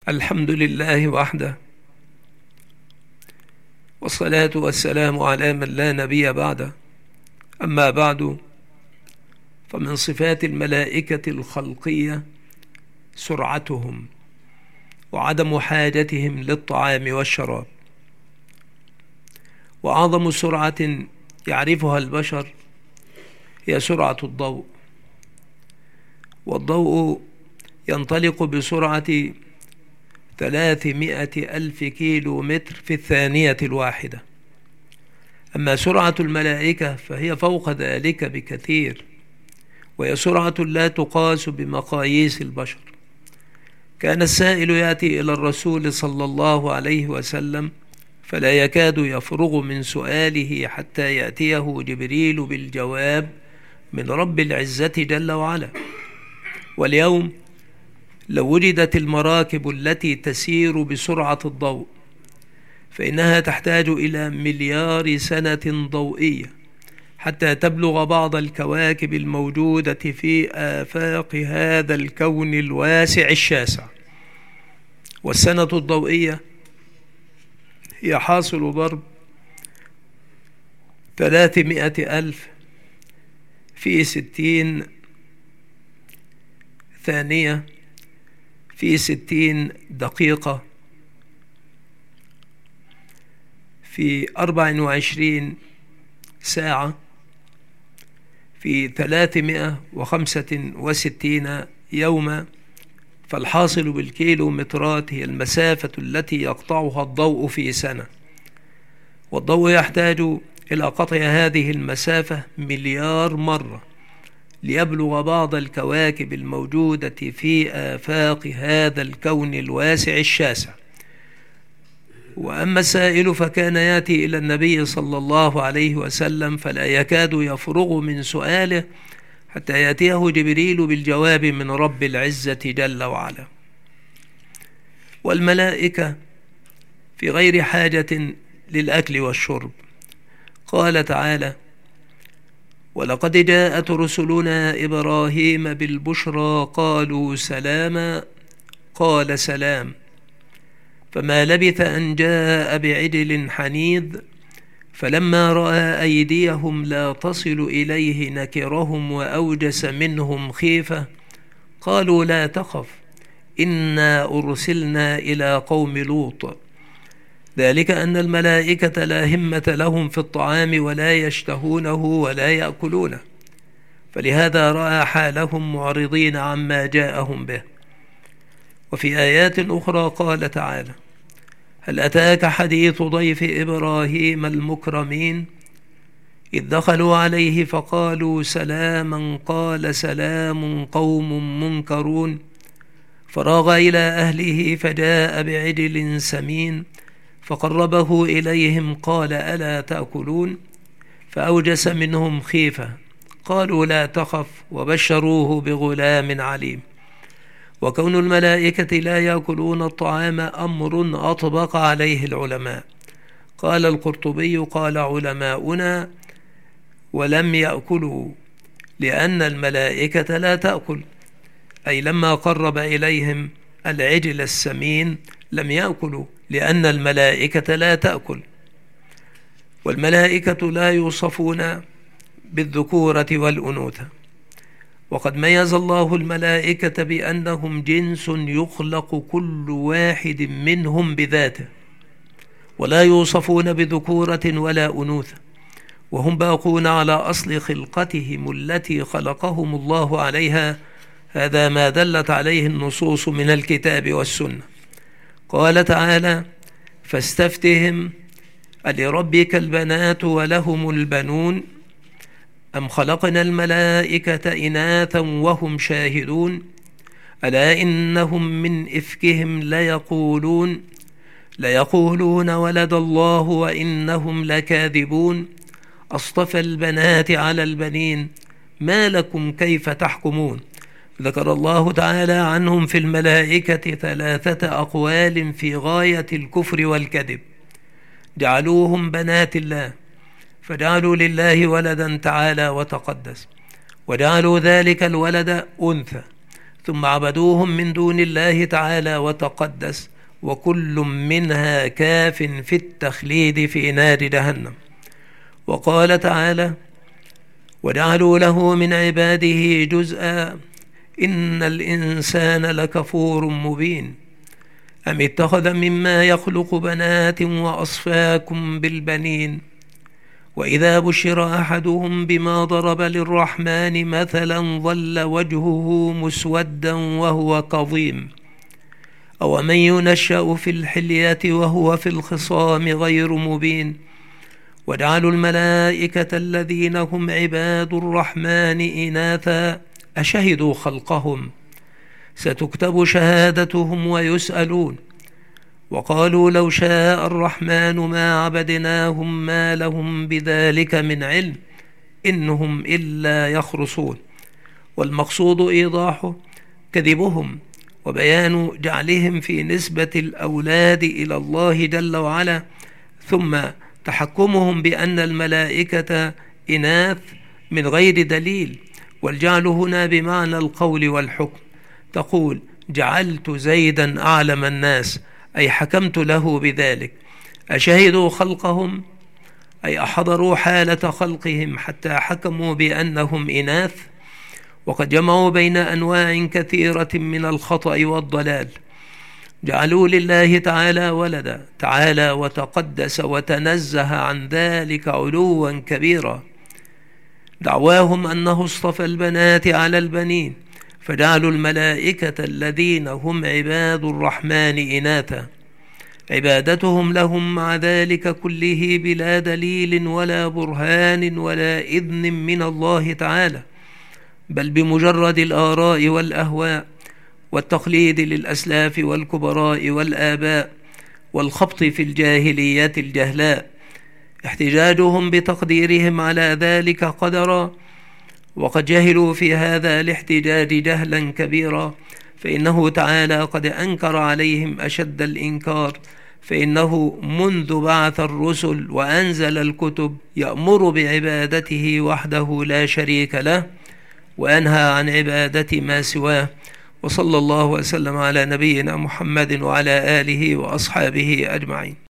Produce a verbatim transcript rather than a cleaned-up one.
الحمد لله وحده، والصلاة والسلام على من لا نبي بعده. أما بعد، فمن صفات الملائكة الخلقية سرعتهم وعدم حاجتهم للطعام والشراب. وأعظم سرعة يعرفها البشر هي سرعة الضوء، والضوء ينطلق بسرعة ثلاثمائة ألف كيلو متر في الثانية الواحدة. أما سرعة الملائكة فهي فوق ذلك بكثير، وهي سرعة لا تقاس بمقاييس البشر. كان السائل يأتي إلى الرسول صلى الله عليه وسلم فلا يكاد يفرغ من سؤاله حتى يأتيه جبريل بالجواب من رب العزة جل وعلا. واليوم لو وجدت المراكب التي تسير بسرعة الضوء فإنها تحتاج إلى مليار سنة ضوئية حتى تبلغ بعض الكواكب الموجودة في آفاق هذا الكون الواسع الشاسع. والسنة الضوئية هي حاصل ضرب ثلاثمائة ألف في ستين ثانية في ستين دقيقة في أربع وعشرين ساعة في ثلاثمائة وخمسة وستين يوما. فالحاصل بالكيلومترات هي المسافة التي يقطعها الضوء في سنة، والضوء يحتاج إلى قطع هذه المسافة مليار مرة ليبلغ بعض الكواكب الموجودة في آفاق هذا الكون الواسع الشاسع. وأما السائل فكان يأتي إلى النبي صلى الله عليه وسلم فلا يكاد يفرغ من سؤاله حتى يأتيه جبريل بالجواب من رب العزة جل وعلا. والملائكة في غير حاجة للأكل والشرب. قال تعالى: ولقد جاءت رسلنا إبراهيم بالبشرى قالوا سلاما قال سلام، فما لبث أن جاء بعجل حنيذ، فلما رأى أيديهم لا تصل إليه نكرهم وأوجس منهم خيفة، قالوا لا تخف إنا أرسلنا إلى قوم لوط. ذلك أن الملائكة لا همة لهم في الطعام ولا يشتهونه ولا يأكلونه، فلهذا رأى حالهم معرضين عما جاءهم به. وفي آيات أخرى قال تعالى: هل أتاك حديث ضيف إبراهيم المكرمين إذ دخلوا عليه فقالوا سلاما قال سلام قوم منكرون، فراغ إلى أهله فجاء بعجل سمين فقربه إليهم قال ألا تأكلون، فأوجس منهم خيفة، قالوا لا تخف وبشروه بغلام عليم. وكون الملائكة لا يأكلون الطعام أمر أطبق عليه العلماء. قال القرطبي: قال علماؤنا: ولم يأكلوا لأن الملائكة لا تأكل، أي لما قرب إليهم العجل السمين لم يأكلوا لأن الملائكة لا تأكل. والملائكة لا يوصفون بالذكورة والأنوثة، وقد ميز الله الملائكة بأنهم جنس يخلق كل واحد منهم بذاته، ولا يوصفون بذكورة ولا أنوثة، وهم باقون على أصل خلقتهم التي خلقهم الله عليها. هذا ما دلت عليه النصوص من الكتاب والسنة. قال تعالى: فاستفتهم ألربك البنات ولهم البنون أم خلقنا الملائكة إناثا وهم شاهدون ألا إنهم من إفكهم ليقولون ليقولون ولد الله وإنهم لكاذبون أصطفى البنات على البنين ما لكم كيف تحكمون. ذكر الله تعالى عنهم في الملائكة ثلاثة أقوال في غاية الكفر والكذب. جعلوهم بنات الله، فجعلوا لله ولدا تعالى وتقدس، وجعلوا ذلك الولد أنثى، ثم عبدوهم من دون الله تعالى وتقدس، وكل منها كاف في التخليد في نار جهنم. وقال تعالى: وجعلوا له من عباده جزءا إن الإنسان لكفور مبين أم اتخذ مما يخلق بنات وأصفاكم بالبنين وإذا بشر أحدهم بما ضرب للرحمن مثلا ظل وجهه مسودا وهو كظيم أو من ينشأ في الحلية وهو في الخصام غير مبين وجعلوا الملائكة الذين هم عباد الرحمن إناثا أشهدوا خلقهم ستكتب شهادتهم ويسألون وقالوا لو شاء الرحمن ما عبدناهم ما لهم بذلك من علم إنهم إلا يخرصون. والمقصود إيضاح كذبهم وبيان جعلهم في نسبة الأولاد إلى الله جل وعلا، ثم تحكمهم بأن الملائكة إناث من غير دليل، والجعل هنا بمعنى القول والحكم. تقول: جعلت زيدا أعلم الناس، أي حكمت له بذلك. أشهدوا خلقهم، أي أحضروا حالة خلقهم حتى حكموا بأنهم إناث. وقد جمعوا بين أنواع كثيرة من الخطأ والضلال، جعلوا لله تعالى ولدا تعالى وتقدس وتنزه عن ذلك علوا كبيرا. دعواهم أنه اصطفى البنات على البنين، فجعلوا الملائكة الذين هم عباد الرحمن إناثا، عبادتهم لهم مع ذلك كله بلا دليل ولا برهان ولا إذن من الله تعالى، بل بمجرد الآراء والأهواء والتقليد للأسلاف والكبراء والآباء والخبط في الجاهليات الجهلاء، احتجاجهم بتقديرهم على ذلك قدرا. وقد جهلوا في هذا الاحتجاج جهلا كبيرا، فإنه تعالى قد أنكر عليهم أشد الإنكار، فإنه منذ بعث الرسل وأنزل الكتب يأمر بعبادته وحده لا شريك له، وأنهى عن عبادة ما سواه. وصلى الله وسلم على نبينا محمد وعلى آله وأصحابه أجمعين.